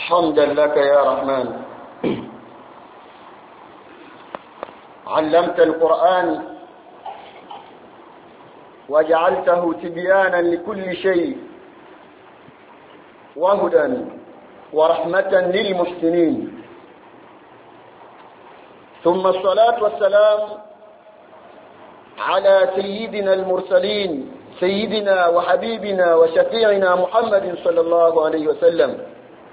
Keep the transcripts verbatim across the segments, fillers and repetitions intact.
حمدا لك يا رحمن علمت القرآن وجعلته تبيانا لكل شيء وهدى ورحمة للمحسنين ثم الصلاة والسلام على سيدنا المرسلين سيدنا وحبيبنا وشفيعنا محمد صلى الله عليه وسلم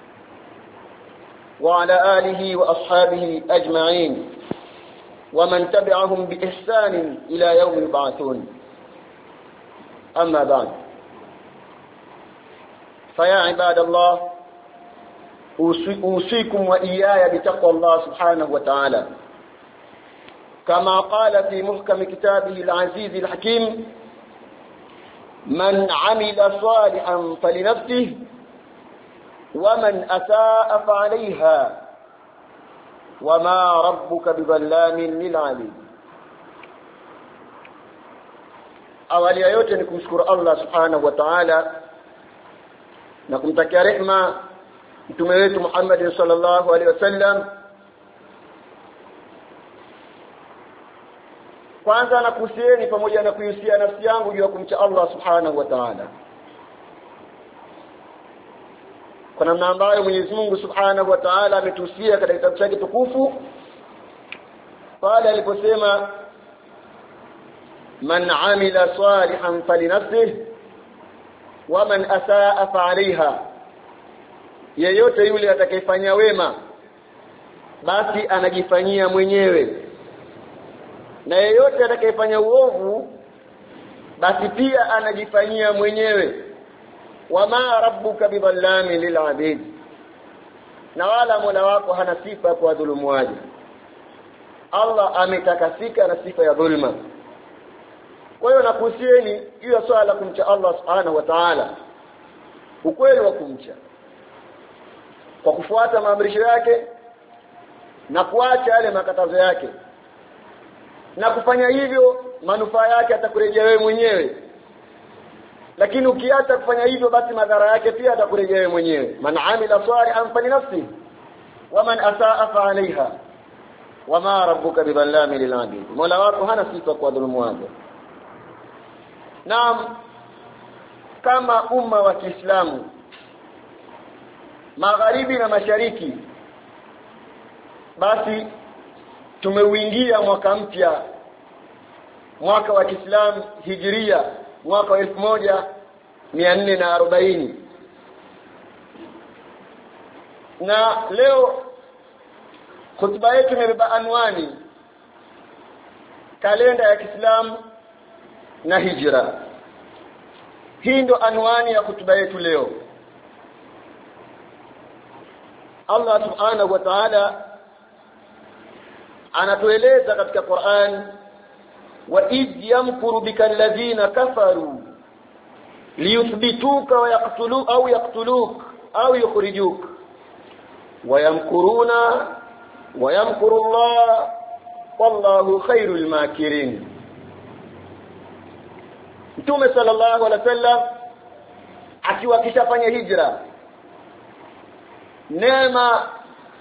وعلى آله وأصحابه أجمعين ومن تبعهم بإحسان إلى يوم يبعثون. أما بعد، فيا عباد الله، أوصيكم وإياي بتقوى الله سبحانه وتعالى كما قال في محكم كتابه العزيز الحكيم: من عمل صالحا فلنفسه ومن أساء فعليها وما ربك بظلام للعبيد. awali ya yote ni kumshukuru Allah subhanahu wa ta'ala na kumtakia rehema mtume wetu Muhammad sallallahu alaihi wasallam. Kwanza nakuhusieni pamoja na kuhusia nafsi yangu juu ya kumcha Allah subhanahu wa ta'ala, kwa namna ambayo Mwenyezi Mungu subhanahu wa ta'ala ametuhusia katika kitabu chake tukufu pale aliposema: man amila salihan falinafsihi wa man asaa fa'alayha, yeyote yule atakayefanya wema basi anajifanyia mwenyewe, na yeyote atakayefanya uovu basi pia anajifanyia mwenyewe. wama rabbuka bidhallami lil'abid, na wala Mola wako hana sifa kwa dhulumu waja. Allah ametakasika na sifa ya dhulma. Kwa hiyo nakuhusieni juu ya swala la kumcha Allah subhanahu wa ta'ala, ukweli wa kumcha kwa kufuata maamrisho yake na kuacha yale makatazo yake, na kufanya hivyo manufaa yake atakurejea wewe mwenyewe. Lakini ukiacha kufanya hivyo basi madhara yake pia atakurejea wewe mwenyewe. man amila salihan falinafsihi wa man asaa fa'alayha wama rabbuka bidhallami lil'abid, Mola wako hana sifa kwa dhulumu wake. Naam, kama umma wa Kiislamu magharibi na mashariki, basi tumeuingia mwaka mpya, mwaka wa Kiislamu Hijria, mwaka wa elfu moja mia nne na arobaini. Na leo khutba yetu imebeba anwani kalenda ya Kiislamu na hijra. Hii ndo anwani ya khutba yetu leo. Allah subhanahu wa ta'ala anatueleza katika Qur'an: wa id yamkuru bika alladhina kafaru liyuthbituka wa yaqtulu au yaqtuluk au yukhrijuk wa yamkuruna wa yamkuru Allah wallahu khairul makirin. Mtume sallallahu alaihi wasallam akiwa kishafanya hijra, neema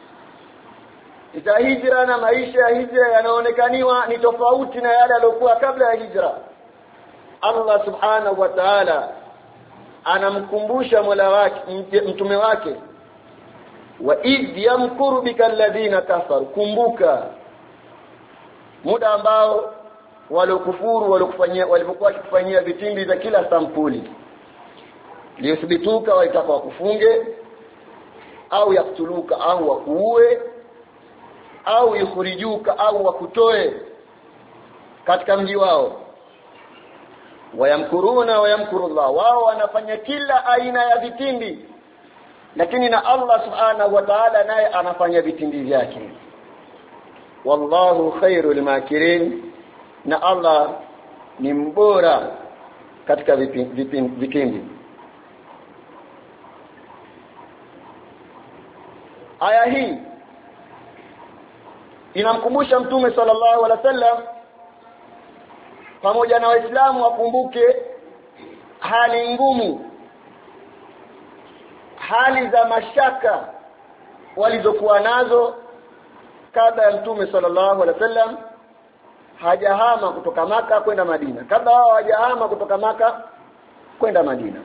za hijra na maisha ya hijra yanaonekaniwa ni tofauti na yale yaliokuwa kabla ya hijra. Allah subhanahu wa ta'ala anamkumbusha Mola wake, mtume wake: wa idh yamkuru bika alladhina kafaru, kumbuka muda ambao walokufuru walokufanyia walipokuwa wakifanyia vitimbi za kila sampuli, liyuthbituka, walitaka wakufunge au yaktuluka au wakuue au yukhrijuka au wakutoe katika mji wao. Wayamkuruna wayamkuru Allah, wao wanafanya kila aina ya vitimbi, lakini na Allah subhanahu wa ta'ala naye anafanya vitimbi vyake. Wallahu khairul makirin, na Allah ni mbora katika vitimbi. Aya hii inamkumbusha Mtume sallallahu alaihi wasallam pamoja na Waislamu wakumbuke hali ngumu, hali za mashaka walizokuwa nazo kabla ya Mtume sallallahu alaihi wasallam hajahama kutoka Maka kwenda Madina, kabla hao hajahama kutoka Maka kwenda Madina.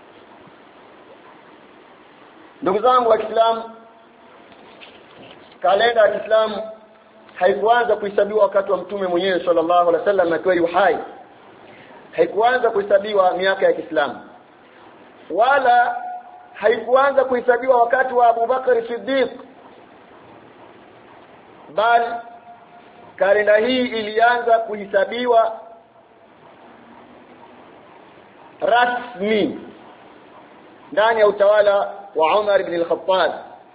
Ndugu zangu wa Kiislamu, kalenda ya Kiislamu haikuanza kuhesabiwa wakati wa Mtume mwenyewe sallallahu alaihi wasallam akiwa yuhai. Haikuanza kuhesabiwa miaka ya Kiislamu, wala haikuanza kuhesabiwa wakati wa Abu Bakar Siddiq, bali kalenda hii ilianza kuhesabiwa rasmi ndani ya utawala wa Umar ibn al-Khattab.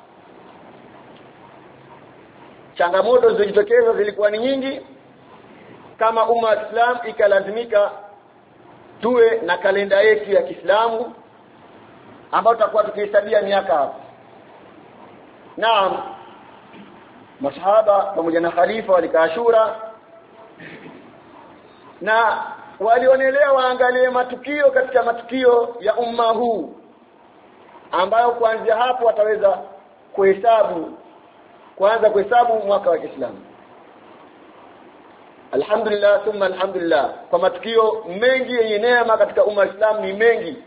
Changamoto zilizojitokeza zilikuwa ni nyingi, kama umma wa Islam ikalazimika tuwe na kalenda yetu ya Kiislamu ambayo tutakuwa tukihesabia miaka hapo. Naam, masahaba pamoja na khalifa walikaa shura na walionelea waangalie matukio katika matukio ya umma huu ambayo kuanzia hapo wataweza kuhesabu kuanza kuhesabu mwaka wa Kiislamu. Alhamdulillah thumma alhamdulillah, kwa matukio mengi yenye neema katika umma wa Islam ni mengi,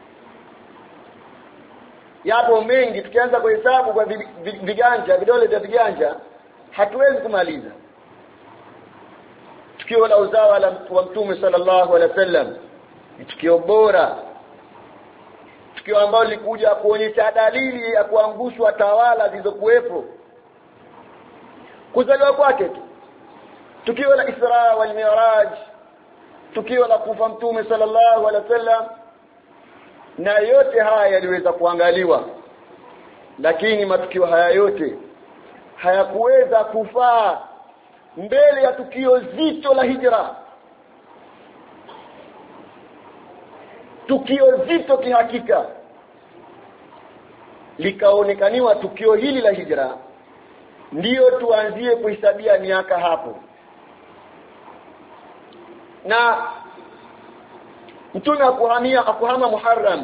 yapo mengi. Tukianza kuhesabu kwa viganja, vidole vya viganja, hatuwezi kumaliza. Tukio la uzawa la wa Mtume sallallahu alaihi wasallam ni tukio bora, tukio ambalo lilikuja kuonyesha dalili ya kuangushwa tawala zilizokuwepo. Kuzaliwa kwake tu, tukio la Isra wal Mi'raj, tukio la kufa Mtume sallallahu alaihi wasallam, na yote haya yaliweza kuangaliwa, lakini matukio haya yote hayakuweza kufaa mbele ya tukio zito la hijra. Tukio zito kihakika likaonekaniwa tukio hili la hijra, ndiyo tuanzie kuhesabia miaka hapo. Na Mtume akuhamia akuhama Muharram,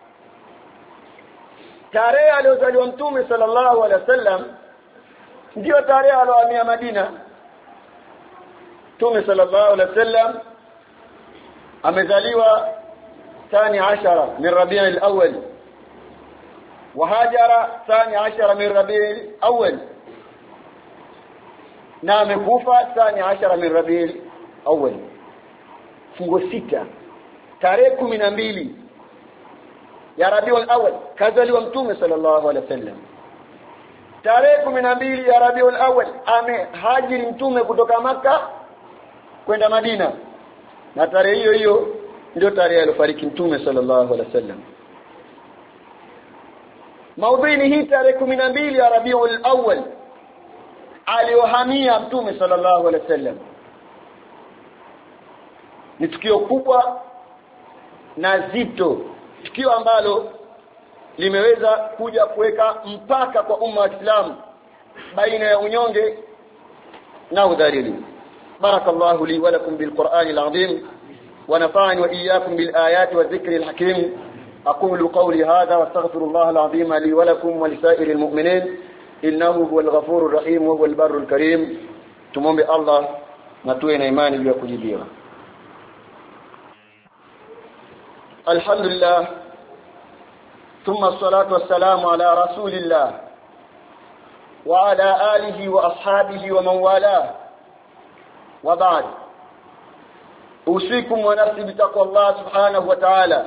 tarehe aliyozaliwa Mtume sallallahu alaihi wasallam ndiyo tarehe aliyohamia Madina. Mtume sallallahu alaihi wasallam amezaliwa thani ashara min Rabi'il Awwal wa hajara thani ashara min Rabi'il Awwal, na amekufa thani ashara min Rabi'il Awwal, fungo sita, tarehe kumi na mbili ya Rabiul Awwal kazaliwa Mtume sallallahu alaihi wasallam. Tarehe kumi na mbili ya Rabiul Awwal amehajiri Mtume kutoka Maka kwenda Madina, na tarehe hiyo hiyo ndio tarehe aliyofariki Mtume sallallahu alaihi wasallam. Maudhui ni hii, tarehe kumi na mbili ya Rabiul Awwal aliyohamia Mtume sallallahu alaihi wasallam. Ni tukio kubwa na zito, tukio ambalo limeweza kuja kuweka mpaka kwa umma wa Islam baina ya unyonge na udhalili. Barakallahu li wa lakum bil Qur'anil azim wa nafa'ani wa iyyakum bil ayati wa dhikril hakim. aqulu qawli hadha wa astaghfirullaha al azim li wa lakum wa lisairil mu'minin innahu huwal ghafurur rahim wa huwal barrul karim. Tumombe Allah na tuwe na imani juu ya kujibiwa. Alhamdulillah thumma salatu wassalamu ala rasulillah wa ala alihi wa ashabihi wa man wala, wa ba'd. Usikum wa nafsi bitaqwallah subhanahu wa ta'ala,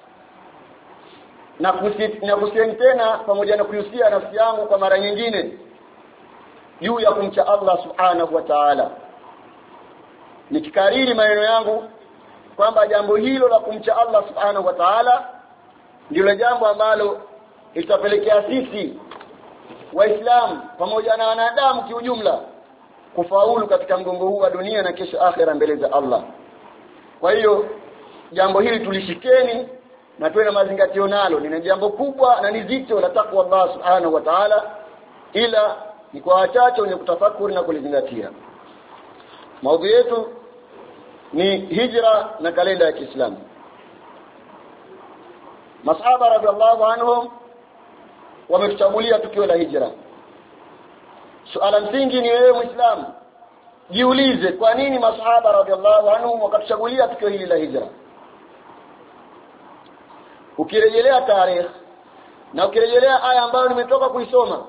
na kusieni tena pamoja na kuhusia nafsi yangu kwa mara nyingine juu ya kumcha Allah subhanahu wa ta'ala, nikikariri maneno yangu kwamba jambo hilo la kumcha Allah subhanahu wa ta'ala ndilo jambo ambalo litapelekea sisi Waislamu pamoja na wanadamu kiujumla kufaulu katika mgongo huu wa dunia na kesho akhera mbele za Allah. Kwa hiyo jambo hili tulishikeni na tuwe na mazingatio nalo. Ni jambo kubwa na ni zito la takwa Allah subhanahu wa ta'ala, ila ni kwa wachache wenye kutafakuri na kulizingatia. Maudhui yetu ni hijra na kalenda ya Kiislamu. Masahaba radhiallahu anhum wametuchagulia tukio la hijra, Suala msingi ni wewe Muislamu jiulize kwa nini masahaba radhiallahu anhum wakatuchagulia tukio hili la hijra. Ukirejelea tarehe na ukirejelea aya ambayo nimetoka kuisoma,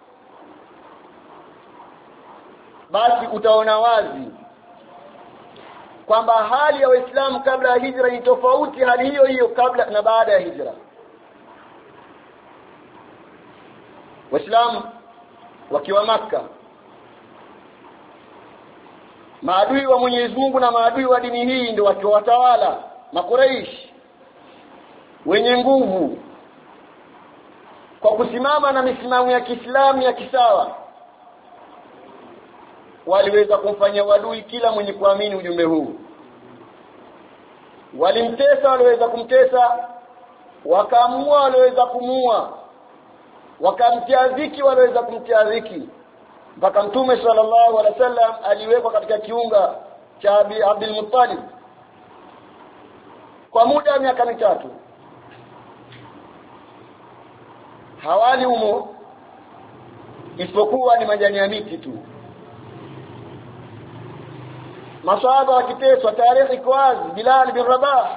basi utaona wazi kwamba hali ya Waislamu kabla ya hijra ni tofauti hali hiyo hiyo kabla na baada ya hijra. Waislamu wakiwa Makka, maadui wa Mwenyezi Mungu na maadui wa dini hii ndio wakiwatawala Makuraish wenye nguvu kwa kusimama na misimamo ya Kiislamu ya kisawa. Waliweza kumfanyia wadui kila mwenye kuamini ujumbe huu. Walimtesa, waliweza kumtesa, wakaamua, waliweza kumuua, wakamtia dhiki, waliweza kumtia dhiki, mpaka Mtume sallallahu alaihi wasallam aliwekwa katika kiunga cha Abdul Muttalib kwa muda wa miaka mitatu. Hawali humo isipokuwa ni majani ya miti tu. Maswahaba wakiteswa, tarehe iko wazi. Bilal bin Rabah,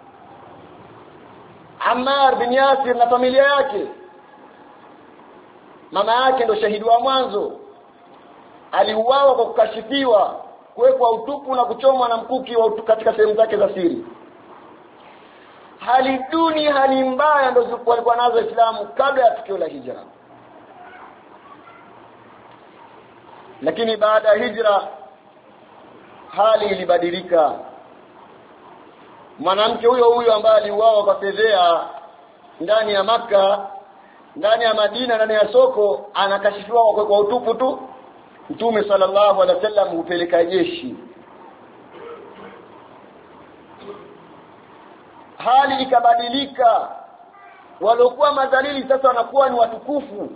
Ammar bin Yasir na familia yake. Mama yake ndo shahidi wa mwanzo, aliuawa kwa kukashifiwa, kuwekwa utupu na kuchomwa na mkuki wa utupu katika sehemu zake za siri. Hali duni, hali mbaya ndio walikuwa nazo Waislamu kabla ya tukio la hijra. Lakini baada ya hijra hali ilibadilika. Mwanamke huyo huyo ambaye aliuawa kwa fedhea ndani ya Makka, ndani ya Madina, ndani ya soko, anakashifiwa kwa kwa utupu tu. Mtume sallallahu alaihi wasallam hupeleka jeshi. Hali ikabadilika. Waliokuwa madhalili sasa wanakuwa ni watukufu.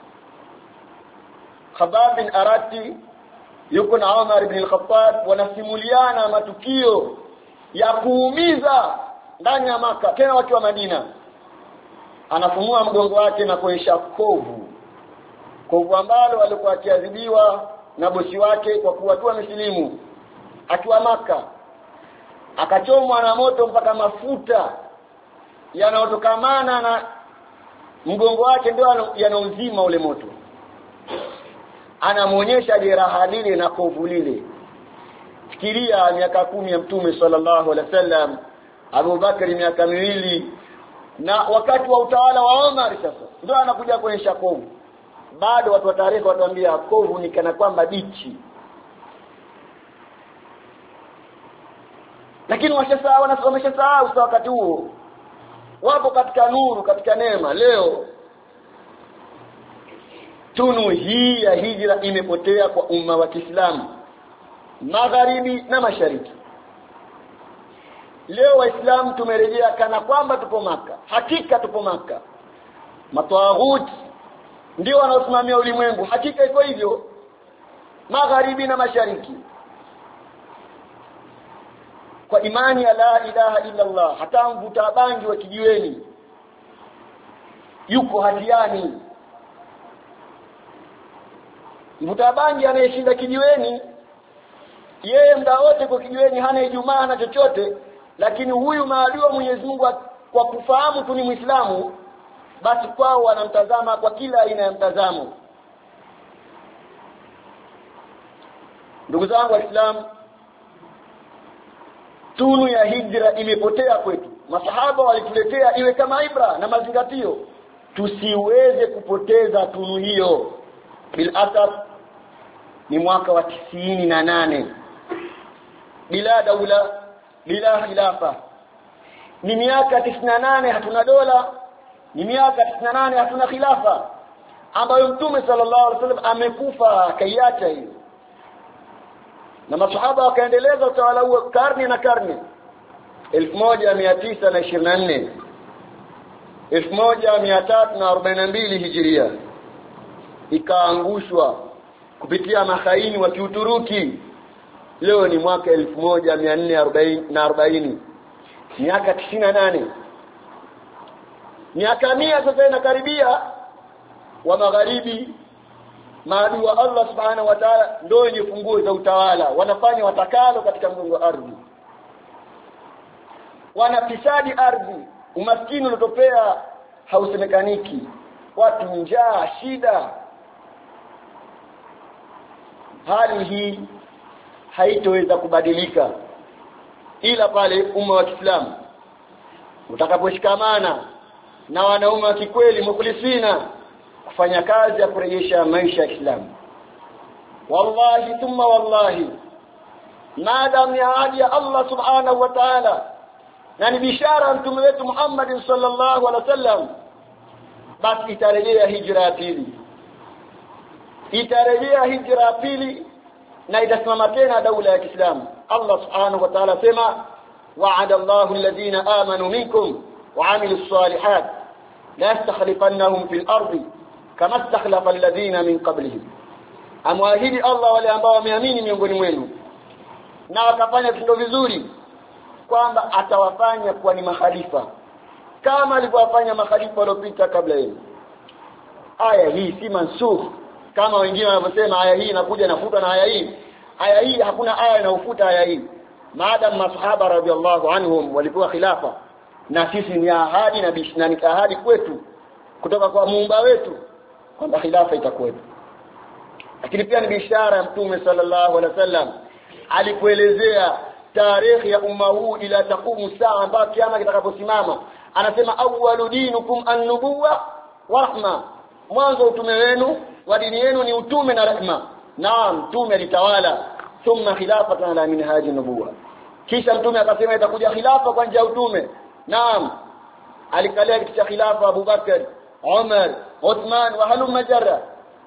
Khabab bin Arati yuko na Umar ibn al-Khattab, wanasimuliana matukio ya kuumiza ndani ya Makka, tena watu wa Madina. Anafunua mgongo wake na kuonyesha kovu, kovu ambalo alikuwa akiadhibiwa na bosi wake kwa kuwa tu amesilimu akiwa Makka. Akachomwa na moto mpaka mafuta yanayotokamana na mgongo wake ndio yanauzima ule moto. Anamuonyesha jeraha lile na kovu lile. Fikiria miaka kumi ya Mtume sallallahu alaihi wasallam, Abu Bakar miaka miwili, na wakati wa utawala wa Umar sasa ndio anakuja kuonyesha kovu. Bado watu wa tarehe watuambia kovu ni kana kwamba bichi. Lakini washasahau na wameshasahau sasa. Wakati huo wapo katika nuru, katika neema. Leo tunu hii ya hijra imepotea kwa umma wa Kiislamu magharibi na mashariki. Leo Waislamu tumerejea kana kwamba tupo Makka. Hakika tupo Makka. Matawaghuti ndio wanaosimamia ulimwengu. Hakika iko hivyo magharibi na mashariki. Kwa imani ya la ilaha illa Allah, hata mvuta bangi wa kijiweni yuko hatiani. Mvuta bangi anayeshinda kijiweni, yeye muda wote kwa kijiweni, hana Ijumaa na chochote. Lakini huyu maadui wa Mwenyezi Mungu kwa kufahamu tu ni Muislamu, basi kwao wanamtazama kwa kila aina ya mtazamo. Ndugu zangu Waislamu, tunu ya hijra imepotea kwetu. Masahaba walituletea iwe kama ibra na mazingatio, tusiweze kupoteza tunu hiyo. Bil asaf ni mwaka wa tisini na nane, bila daula, bila khilafa. Ni miaka tisini na nane hatuna dola, ni miaka tisini na nane hatuna khilafa, ambayo Mtume sallallahu alaihi wasallam amekufa kaiacha hiyo. Na masahaba wakaendeleza utawala huo karne na karne. elfu moja mia tisa na ishirini na nne, elfu moja mia tatu na arobaini na mbili hijiria ikaangushwa kupitia makhaini wa Kiuturuki. Leo ni mwaka elfu moja mia nne na arobaini, miaka tisini na nane. Miaka mia sasa inakaribia. Wa magharibi maadui wa Allah subhanahu wa ta'ala ndio wenye funguo za utawala, wanafanya watakalo katika mgongo wa ardhi, wanafisadi ardhi, umaskini uliotopea hausemekaniki, watu njaa, shida. Hali hii haitoweza kubadilika ila pale umma wa Kiislamu utakaposhikamana na wanaume wa kikweli mukhlisina kufanya kazi ya kurejesha maisha ya Kiislamu. Wallahi thumma wallahi, maadamu ya ahadi ya Allah subhanahu wa ta'ala na ni bishara mtume wetu Muhammad sallallahu alaihi wasallam, basi itarejea hijra ya pili, itarejea hijra ya pili na itasimama tena daula ya Kiislamu. Allah subhanahu wa ta'ala sema wa'ada Allahu alladhina amanu minkum wa 'amilus salihat la yastakhlifannahum fil ardi kama istakhlafa alladhina min qablihim. Amwahidi Allah wale ambao wameamini miongoni mwenu na wakafanya vitendo vizuri kwamba atawafanya kuwa ni makhalifa kama alivyowafanya makhalifa waliopita kabla yenu. Aya hii si mansukh kama wengine wanavyosema aya hii inakuja nafuta na aya hii. Aya hii hakuna aya inayofuta aya hii. Maadamu masahaba radhiallahu anhum walikuwa khilafa, na sisi ni ahadi na bishna ni ahadi kwetu kutoka kwa Muumba wetu kwamba khilafa itakuwepo. Lakini pia ni bishara ya Mtume sallallahu alaihi wasallam alipoelezea tarehe ya umma huu ila takumu saa mpaka kiyama kitakaposimama. Anasema awwalu dinukum an-nubuwa wa rahma, mwanzo utume wenu wa dini yenu ni utume na rehema. Naam, mtume alitawala, thumma khilafatan ala minhaji nubuwa, kisha mtume akasema itakuja khilafa kwa njia ya utume. Naam, alikalia kiti cha khilafa Abu Bakar, Umar, Uthman wa halum jarra,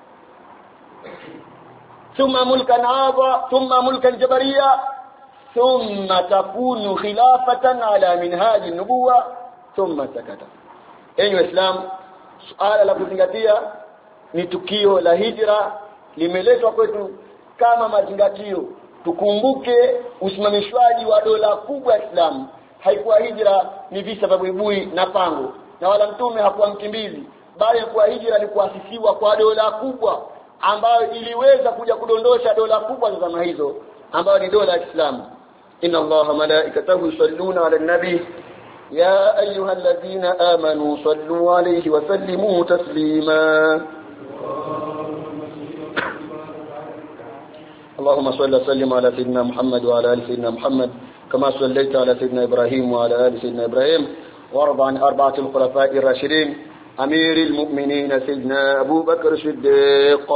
thumma mulkan adha, thumma mulkan jabariya, thumma takunu khilafatan ala minhaji nubuwa, thumma sakata. Enyi Waislamu, suala la kuzingatia ni tukio la hijra limeletwa kwetu kama mazingatio. Tukumbuke usimamishwaji wa dola kubwa ya Islam. Haikuwa hijra ni visa vya buibui na pango, na wala mtume hakuwa mkimbizi, bali kwa hijra ni kuasisiwa kwa dola kubwa ambayo iliweza kuja kudondosha dola kubwa za zama hizo ambayo ni dola ya Islam. Inna Allaha malaikatahu yusalluna ala nabi ya ayyuhalladhina amanu sallu alayhi wa sallimu taslima. اللهم صل وسلم على سيدنا محمد وعلى ال سيدنا محمد كما صليت على سيدنا ابراهيم وعلى ال سيدنا ابراهيم، وارض عن اربعه الخلفاء الراشدين امير المؤمنين سيدنا ابو بكر الصديق،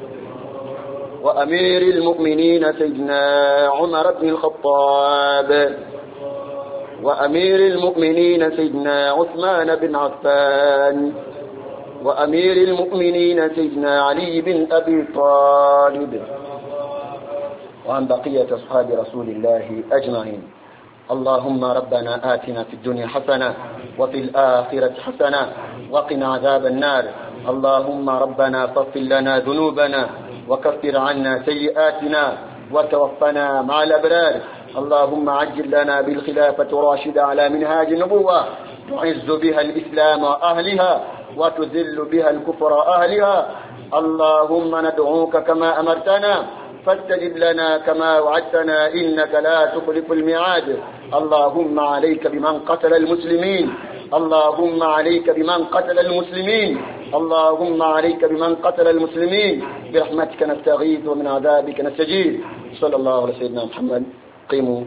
وامير المؤمنين سيدنا عمر بن الخطاب، وامير المؤمنين سيدنا عثمان بن عفان، وامير المؤمنين سيدنا علي بن ابي طالب، وعن بقية أصحاب رسول الله أجمعين. اللهم ربنا آتنا في الدنيا حسنة وفي الآخرة حسنة وقنا عذاب النار. اللهم ربنا فاغفر لنا ذنوبنا وكفر عنا سيئاتنا وتوفنا مع الأبرار. اللهم عجل لنا بالخلافة راشدة على منهاج النبوة تعز بها الإسلام وأهلها وتذل بها الكفر وأهلها. اللهم ندعوك كما أمرتنا فاستجب لنا كما وعدتنا إنك لا تخلف الميعاد. اللهم عليك بمن قتل المسلمين، اللهم عليك بمن قتل المسلمين، اللهم عليك بمن قتل المسلمين، برحمتك نستغيث ومن عذابك نستجيب. صلى الله على سيدنا محمد. قيموا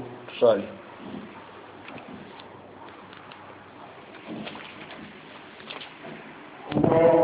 صالح.